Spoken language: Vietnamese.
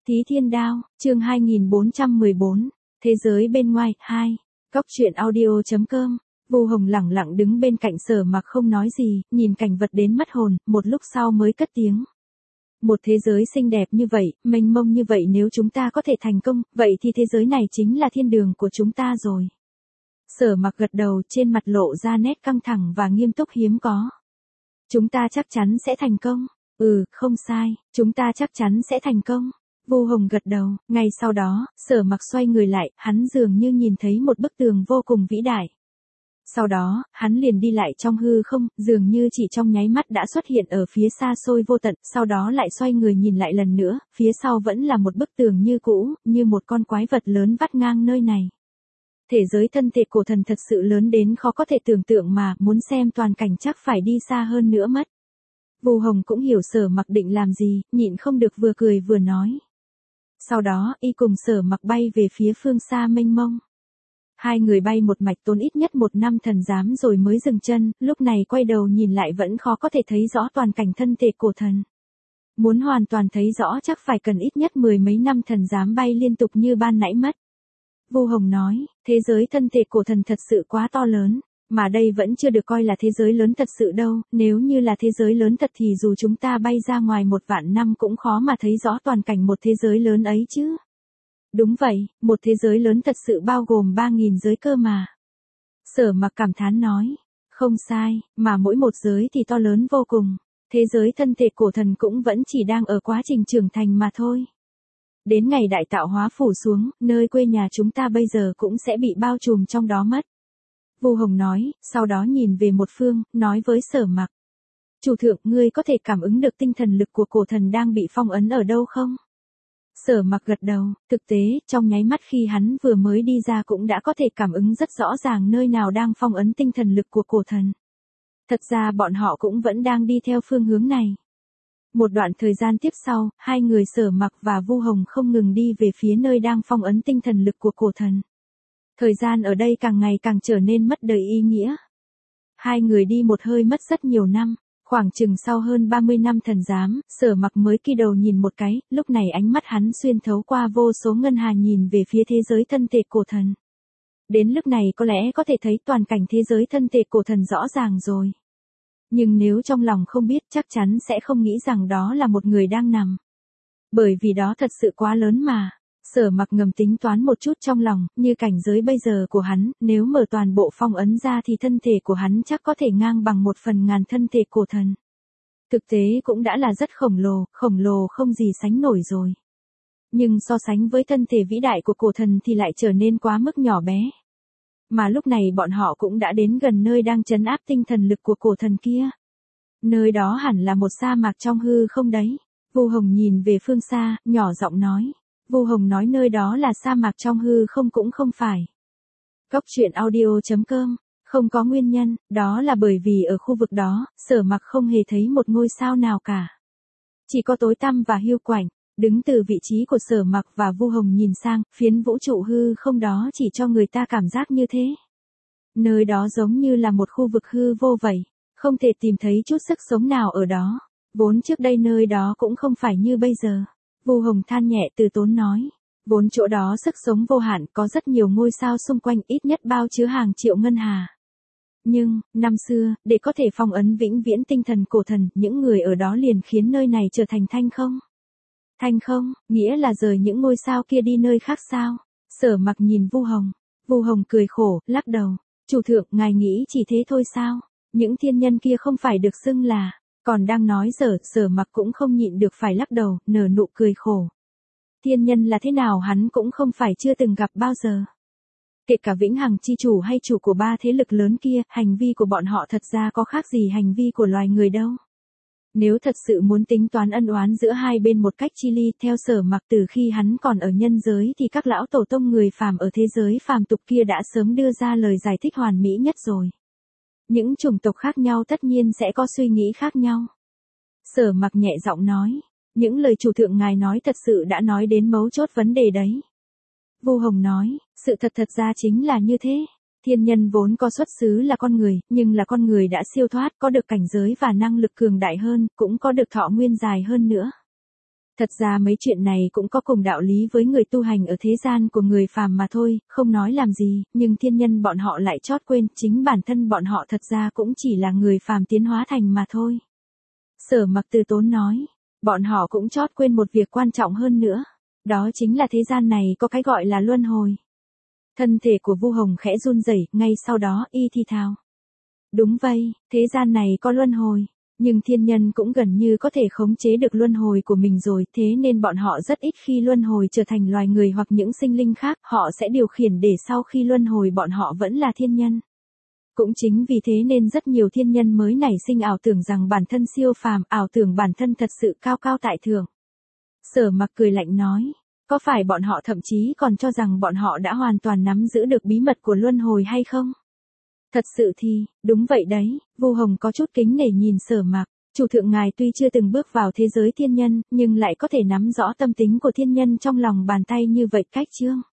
Thí Thiên Đao, chương 2414, Thế giới bên ngoài, 2. Góc truyện audio.com. Vu Hồng lẳng lặng đứng bên cạnh Sở Mặc không nói gì, nhìn cảnh vật đến mất hồn, một lúc sau mới cất tiếng. Một thế giới xinh đẹp như vậy, mênh mông như vậy, nếu chúng ta có thể thành công, vậy thì thế giới này chính là thiên đường của chúng ta rồi. Sở Mặc gật đầu, trên mặt lộ ra nét căng thẳng và nghiêm túc hiếm có. Chúng ta chắc chắn sẽ thành công. Không sai, chúng ta chắc chắn sẽ thành công. Vu Hồng gật đầu, ngay sau đó, Sở Mặc xoay người lại, hắn dường như nhìn thấy một bức tường vô cùng vĩ đại. Sau đó, hắn liền đi lại trong hư không, dường như chỉ trong nháy mắt đã xuất hiện ở phía xa xôi vô tận, sau đó lại xoay người nhìn lại lần nữa, phía sau vẫn là một bức tường như cũ, như một con quái vật lớn vắt ngang nơi này. Thế giới thân thể cổ thần thật sự lớn đến khó có thể tưởng tượng mà, muốn xem toàn cảnh chắc phải đi xa hơn nữa mất. Vu Hồng cũng hiểu Sở Mặc định làm gì, nhịn không được vừa cười vừa nói. Sau đó, y cùng Sở Mặc bay về phía phương xa mênh mông. Hai người bay một mạch tốn ít nhất 1 năm thần giám rồi mới dừng chân, lúc này quay đầu nhìn lại vẫn khó có thể thấy rõ toàn cảnh thân thể cổ thần. Muốn hoàn toàn thấy rõ chắc phải cần ít nhất 10 mấy năm thần giám bay liên tục như ban nãy mất. Vu Hồng nói, thế giới thân thể cổ thần thật sự quá to lớn, mà đây vẫn chưa được coi là thế giới lớn thật sự đâu, nếu như là thế giới lớn thật thì dù chúng ta bay ra ngoài 1 vạn năm cũng khó mà thấy rõ toàn cảnh một thế giới lớn ấy chứ. Đúng vậy, một thế giới lớn thật sự bao gồm 3.000 giới cơ mà. Sở Mặc cảm thán nói, không sai, mà mỗi một giới thì to lớn vô cùng, thế giới thân thể cổ thần cũng vẫn chỉ đang ở quá trình trưởng thành mà thôi. Đến ngày đại tạo hóa phủ xuống, nơi quê nhà chúng ta bây giờ cũng sẽ bị bao trùm trong đó mất. Vu Hồng nói, sau đó nhìn về một phương, nói với Sở Mặc. Chủ thượng, ngươi có thể cảm ứng được tinh thần lực của cổ thần đang bị phong ấn ở đâu không? Sở Mặc gật đầu, thực tế, trong nháy mắt khi hắn vừa mới đi ra cũng đã có thể cảm ứng rất rõ ràng nơi nào đang phong ấn tinh thần lực của cổ thần. Thật ra bọn họ cũng vẫn đang đi theo phương hướng này. Một đoạn thời gian tiếp sau, hai người Sở Mặc và Vu Hồng không ngừng đi về phía nơi đang phong ấn tinh thần lực của cổ thần. Thời gian ở đây càng ngày càng trở nên mất đời ý nghĩa. Hai người đi một hơi mất rất nhiều năm, khoảng chừng sau hơn 30 năm thần giám, Sở Mặc mới kỳ đầu nhìn một cái, lúc này ánh mắt hắn xuyên thấu qua vô số ngân hà nhìn về phía thế giới thân thể cổ thần. Đến lúc này có lẽ có thể thấy toàn cảnh thế giới thân thể cổ thần rõ ràng rồi. Nhưng nếu trong lòng không biết chắc chắn sẽ không nghĩ rằng đó là một người đang nằm. Bởi vì đó thật sự quá lớn mà. Sở Mặc ngầm tính toán một chút trong lòng, như cảnh giới bây giờ của hắn, nếu mở toàn bộ phong ấn ra thì thân thể của hắn chắc có thể ngang bằng 1/1000 thân thể cổ thần. Thực tế cũng đã là rất khổng lồ không gì sánh nổi rồi. Nhưng so sánh với thân thể vĩ đại của cổ thần thì lại trở nên quá mức nhỏ bé. Mà lúc này bọn họ cũng đã đến gần nơi đang trấn áp tinh thần lực của cổ thần kia. Nơi đó hẳn là một sa mạc trong hư không đấy. Vu Hồng nhìn về phương xa, nhỏ giọng nói. Vu Hồng nói nơi đó là sa mạc trong hư không cũng không phải. Góc truyện audio.com, không có nguyên nhân, đó là bởi vì ở khu vực đó, Sở Mặc không hề thấy một ngôi sao nào cả. Chỉ có tối tăm và hiu quạnh, đứng từ vị trí của Sở Mặc và Vu Hồng nhìn sang, phiến vũ trụ hư không đó chỉ cho người ta cảm giác như thế. Nơi đó giống như là một khu vực hư vô vậy, không thể tìm thấy chút sức sống nào ở đó. Vốn trước đây nơi đó cũng không phải như bây giờ. Vu Hồng than nhẹ từ tốn nói, vốn chỗ đó sức sống vô hạn, có rất nhiều ngôi sao xung quanh, ít nhất bao chứa hàng triệu ngân hà. Nhưng, năm xưa, để có thể phong ấn vĩnh viễn tinh thần cổ thần, những người ở đó liền khiến nơi này trở thành thanh không. Thanh không, nghĩa là rời những ngôi sao kia đi nơi khác sao? Sở Mặc nhìn Vu Hồng. Vu Hồng cười khổ, lắc đầu. Chủ thượng, ngài nghĩ chỉ thế thôi sao? Những thiên nhân kia không phải được xưng là... Còn đang nói Sở Mặc cũng không nhịn được phải lắc đầu, nở nụ cười khổ. Thiên nhân là thế nào hắn cũng không phải chưa từng gặp bao giờ. Kể cả vĩnh hằng chi chủ hay chủ của 3 thế lực lớn kia, hành vi của bọn họ thật ra có khác gì hành vi của loài người đâu. Nếu thật sự muốn tính toán ân oán giữa hai bên một cách chi ly, theo Sở Mặc từ khi hắn còn ở nhân giới thì các lão tổ tông người phàm ở thế giới phàm tục kia đã sớm đưa ra lời giải thích hoàn mỹ nhất rồi. Những chủng tộc khác nhau tất nhiên sẽ có suy nghĩ khác nhau. Sở Mặc nhẹ giọng nói, những lời chủ thượng ngài nói thật sự đã nói đến mấu chốt vấn đề đấy. Vu Hồng nói, sự thật ra chính là như thế. Thiên nhân vốn có xuất xứ là con người, nhưng là con người đã siêu thoát, có được cảnh giới và năng lực cường đại hơn, cũng có được thọ nguyên dài hơn nữa. Thật ra mấy chuyện này cũng có cùng đạo lý với người tu hành ở thế gian của người phàm mà thôi, không nói làm gì, nhưng thiên nhân bọn họ lại chót quên, chính bản thân bọn họ thật ra cũng chỉ là người phàm tiến hóa thành mà thôi. Sở Mặc từ tốn nói, bọn họ cũng chót quên một việc quan trọng hơn nữa, đó chính là thế gian này có cái gọi là luân hồi. Thân thể của Vu Hồng khẽ run rẩy, ngay sau đó y thì thào. Đúng vậy, thế gian này có luân hồi. Nhưng thiên nhân cũng gần như có thể khống chế được luân hồi của mình rồi, thế nên bọn họ rất ít khi luân hồi trở thành loài người hoặc những sinh linh khác, họ sẽ điều khiển để sau khi luân hồi bọn họ vẫn là thiên nhân. Cũng chính vì thế nên rất nhiều thiên nhân mới nảy sinh ảo tưởng rằng bản thân siêu phàm, ảo tưởng bản thân thật sự cao cao tại thượng. Sở Mặc cười lạnh nói, có phải bọn họ thậm chí còn cho rằng bọn họ đã hoàn toàn nắm giữ được bí mật của luân hồi hay không? Thật sự thì, đúng vậy đấy, Vu Hồng có chút kính nể nhìn Sở Mặc, chủ thượng ngài tuy chưa từng bước vào thế giới thiên nhân, nhưng lại có thể nắm rõ tâm tính của thiên nhân trong lòng bàn tay như vậy cách chương.